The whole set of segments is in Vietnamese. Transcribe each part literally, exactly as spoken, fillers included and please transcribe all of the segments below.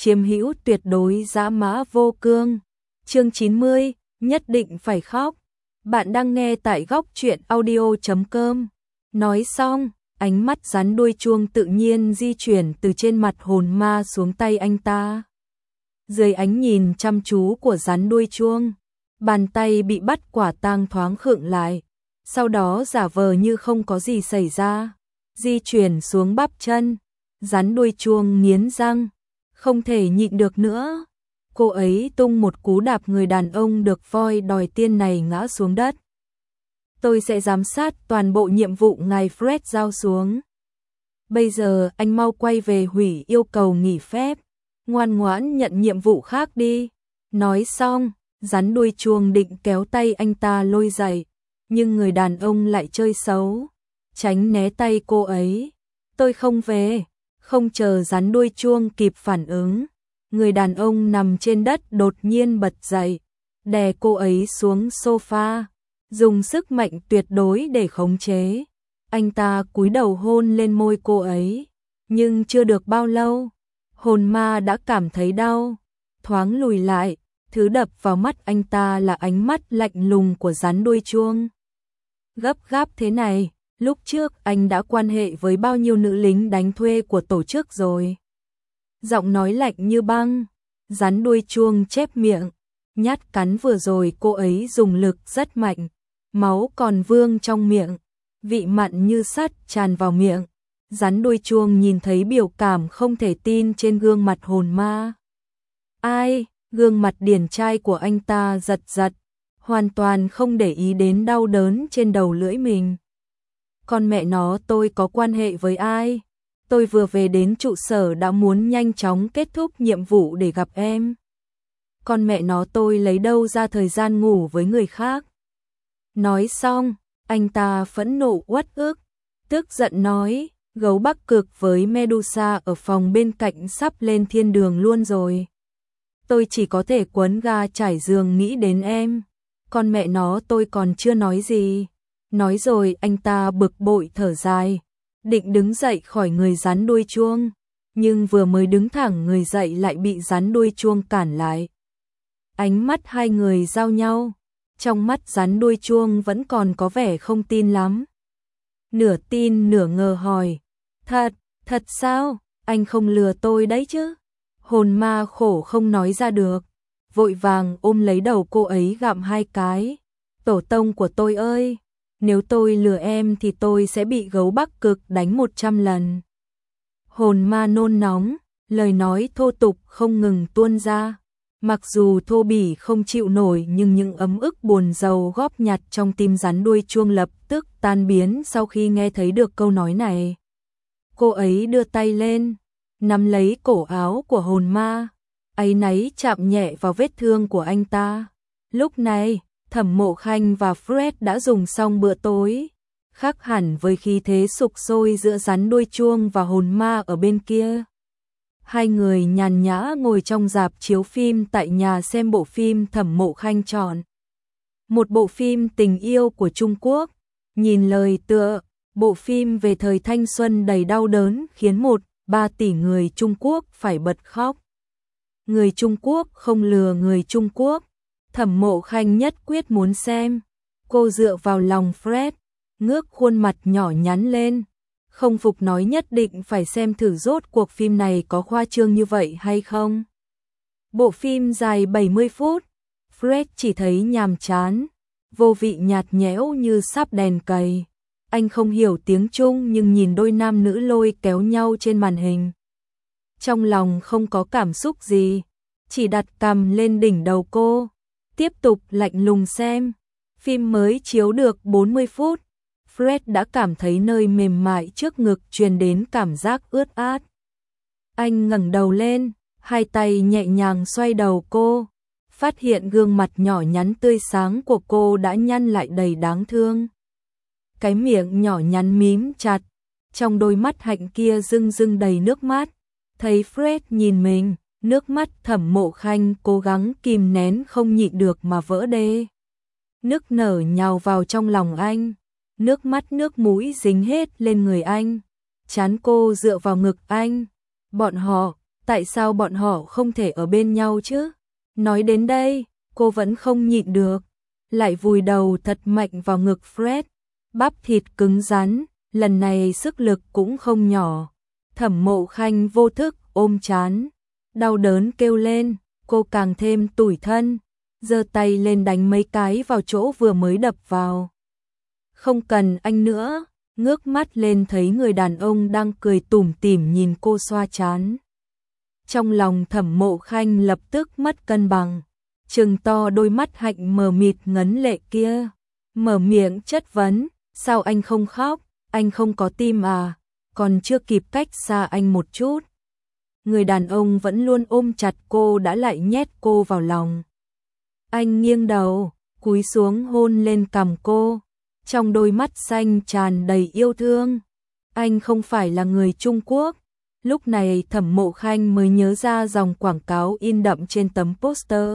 chiếm hữu tuyệt đối dã mã vô cương. Chương chín mươi, nhất định phải khóc. Bạn đang nghe tại góc truyện audio chấm com. Nói xong, ánh mắt rắn đuôi chuông tự nhiên di chuyển từ trên mặt hồn ma xuống tay anh ta. Dưới ánh nhìn chăm chú của rắn đuôi chuông, bàn tay bị bắt quả tang thoáng khựng lại, sau đó giả vờ như không có gì xảy ra, di chuyển xuống bắp chân. Rắn đuôi chuông nghiến răng, không thể nhịn được nữa. Cô ấy tung một cú đạp người đàn ông được voi đòi tiên này ngã xuống đất. Tôi sẽ giám sát toàn bộ nhiệm vụ ngài Fred giao xuống. Bây giờ anh mau quay về hủy yêu cầu nghỉ phép, ngoan ngoãn nhận nhiệm vụ khác đi. Nói xong, rắn đuôi chuông định kéo tay anh ta lôi dậy, nhưng người đàn ông lại chơi xấu, tránh né tay cô ấy. Tôi không về. Không chờ rắn đuôi chuông kịp phản ứng, người đàn ông nằm trên đất đột nhiên bật dậy, đè cô ấy xuống sofa, dùng sức mạnh tuyệt đối để khống chế. Anh ta cúi đầu hôn lên môi cô ấy, nhưng chưa được bao lâu, hồn ma đã cảm thấy đau, thoáng lùi lại, thứ đập vào mắt anh ta là ánh mắt lạnh lùng của rắn đuôi chuông. Gấp gáp thế này, lúc trước anh đã quan hệ với bao nhiêu nữ lính đánh thuê của tổ chức rồi. Giọng nói lạnh như băng, rắn đuôi chuông chép miệng, nhát cắn vừa rồi cô ấy dùng lực rất mạnh, máu còn vương trong miệng, vị mặn như sắt tràn vào miệng. Rắn đuôi chuông nhìn thấy biểu cảm không thể tin trên gương mặt hồn ma. Ai, gương mặt điển trai của anh ta giật giật, hoàn toàn không để ý đến đau đớn trên đầu lưỡi mình. Con mẹ nó, tôi có quan hệ với ai? Tôi vừa về đến trụ sở đã muốn nhanh chóng kết thúc nhiệm vụ để gặp em. Con mẹ nó, tôi lấy đâu ra thời gian ngủ với người khác? Nói xong, anh ta phẫn nộ uất ức, tức giận nói, gấu Bắc Cực với Medusa ở phòng bên cạnh sắp lên thiên đường luôn rồi. Tôi chỉ có thể quấn ga trải giường nghĩ đến em. Con mẹ nó, tôi còn chưa nói gì. Nói rồi anh ta bực bội thở dài, định đứng dậy khỏi người rắn đuôi chuông, nhưng vừa mới đứng thẳng người dậy lại bị rắn đuôi chuông cản lại. Ánh mắt hai người giao nhau, trong mắt rắn đuôi chuông vẫn còn có vẻ không tin lắm. Nửa tin nửa ngờ hỏi, thật, thật sao, anh không lừa tôi đấy chứ? Hồn ma khổ không nói ra được, vội vàng ôm lấy đầu cô ấy gặm hai cái. Tổ tông của tôi ơi! Nếu tôi lừa em thì tôi sẽ bị gấu Bắc Cực đánh một trăm lần. Hồn ma nôn nóng, lời nói thô tục không ngừng tuôn ra. Mặc dù thô bỉ không chịu nổi nhưng những ấm ức buồn rầu góp nhặt trong tim rắn đuôi chuông lập tức tan biến sau khi nghe thấy được câu nói này. Cô ấy đưa tay lên, nắm lấy cổ áo của hồn ma, áy náy chạm nhẹ vào vết thương của anh ta. Lúc này, Thẩm Mộ Khanh và Fred đã dùng xong bữa tối, khác hẳn với khí thế sục sôi giữa rắn đuôi chuông và hồn ma ở bên kia. Hai người nhàn nhã ngồi trong rạp chiếu phim tại nhà xem bộ phim Thẩm Mộ Khanh chọn. Một bộ phim tình yêu của Trung Quốc, nhìn lời tựa, bộ phim về thời thanh xuân đầy đau đớn khiến một, ba tỷ người Trung Quốc phải bật khóc. Người Trung Quốc không lừa người Trung Quốc. Thẩm Mộ Khanh nhất quyết muốn xem. Cô dựa vào lòng Fred, ngước khuôn mặt nhỏ nhắn lên, không phục nói nhất định phải xem thử rốt cuộc phim này có khoa trương như vậy hay không. Bộ phim dài bảy mươi phút, Fred chỉ thấy nhàm chán, vô vị nhạt nhẽo như sáp đèn cầy. Anh không hiểu tiếng Trung nhưng nhìn đôi nam nữ lôi kéo nhau trên màn hình, trong lòng không có cảm xúc gì, chỉ đặt cằm lên đỉnh đầu cô, tiếp tục lạnh lùng xem. Phim mới chiếu được bốn mươi phút, Fred đã cảm thấy nơi mềm mại trước ngực truyền đến cảm giác ướt át. Anh ngẩng đầu lên, hai tay nhẹ nhàng xoay đầu cô, phát hiện gương mặt nhỏ nhắn tươi sáng của cô đã nhăn lại đầy đáng thương. Cái miệng nhỏ nhắn mím chặt, trong đôi mắt hạnh kia rưng rưng đầy nước mắt. Thấy Fred nhìn mình, nước mắt Thẩm Mộ Khanh cố gắng kìm nén không nhịn được mà vỡ đê. Nước nở nhào vào trong lòng anh, nước mắt nước mũi dính hết lên người anh. Trán cô dựa vào ngực anh. Bọn họ, Tại sao bọn họ không thể ở bên nhau chứ? Nói đến đây, cô vẫn không nhịn được, lại vùi đầu thật mạnh vào ngực Fred, bắp thịt cứng rắn, lần này sức lực cũng không nhỏ. Thẩm Mộ Khanh vô thức ôm trán, đau đớn kêu lên, cô càng thêm tủi thân, giơ tay lên đánh mấy cái vào chỗ vừa mới đập vào. Không cần anh nữa, ngước mắt lên thấy người đàn ông đang cười tủm tỉm nhìn cô xoa trán. Trong lòng Thẩm Mộ Khanh lập tức mất cân bằng, trừng to đôi mắt hạnh mờ mịt ngấn lệ kia, mở miệng chất vấn, sao anh không khóc, anh không có tim à, còn chưa kịp cách xa anh một chút. Người đàn ông vẫn luôn ôm chặt cô đã lại nhét cô vào lòng. Anh nghiêng đầu, cúi xuống hôn lên cằm cô, trong đôi mắt xanh tràn đầy yêu thương. Anh không phải là người Trung Quốc. Lúc này Thẩm Mộ Khanh mới nhớ ra dòng quảng cáo in đậm trên tấm poster.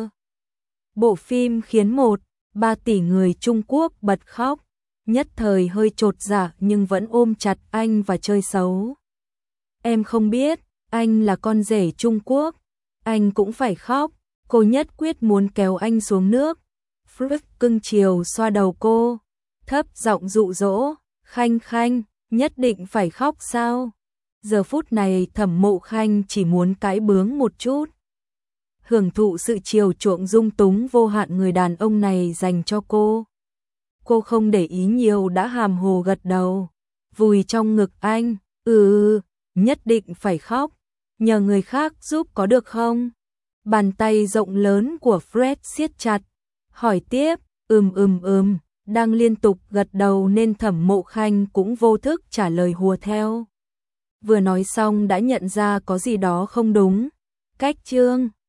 Bộ phim khiến một, ba tỷ người Trung Quốc bật khóc, nhất thời hơi chột dạ nhưng vẫn ôm chặt anh và chơi xấu. Em không biết, anh là con rể Trung Quốc, anh cũng phải khóc, cô nhất quyết muốn kéo anh xuống nước. Fred cưng chiều xoa đầu cô, thấp giọng dụ dỗ, Khanh Khanh, nhất định phải khóc sao? Giờ phút này Thẩm Mộ Khanh chỉ muốn cãi bướng một chút, hưởng thụ sự chiều chuộng dung túng vô hạn người đàn ông này dành cho cô. Cô không để ý nhiều đã hàm hồ gật đầu, vùi trong ngực anh, ừ, nhất định phải khóc, nhờ người khác giúp có được không? Bàn tay rộng lớn của Fred siết chặt, hỏi tiếp, ừm ừm ừm, đang liên tục gật đầu nên Thẩm Mộ Khanh cũng vô thức trả lời hùa theo. Vừa nói xong đã nhận ra có gì đó không đúng. Cách chương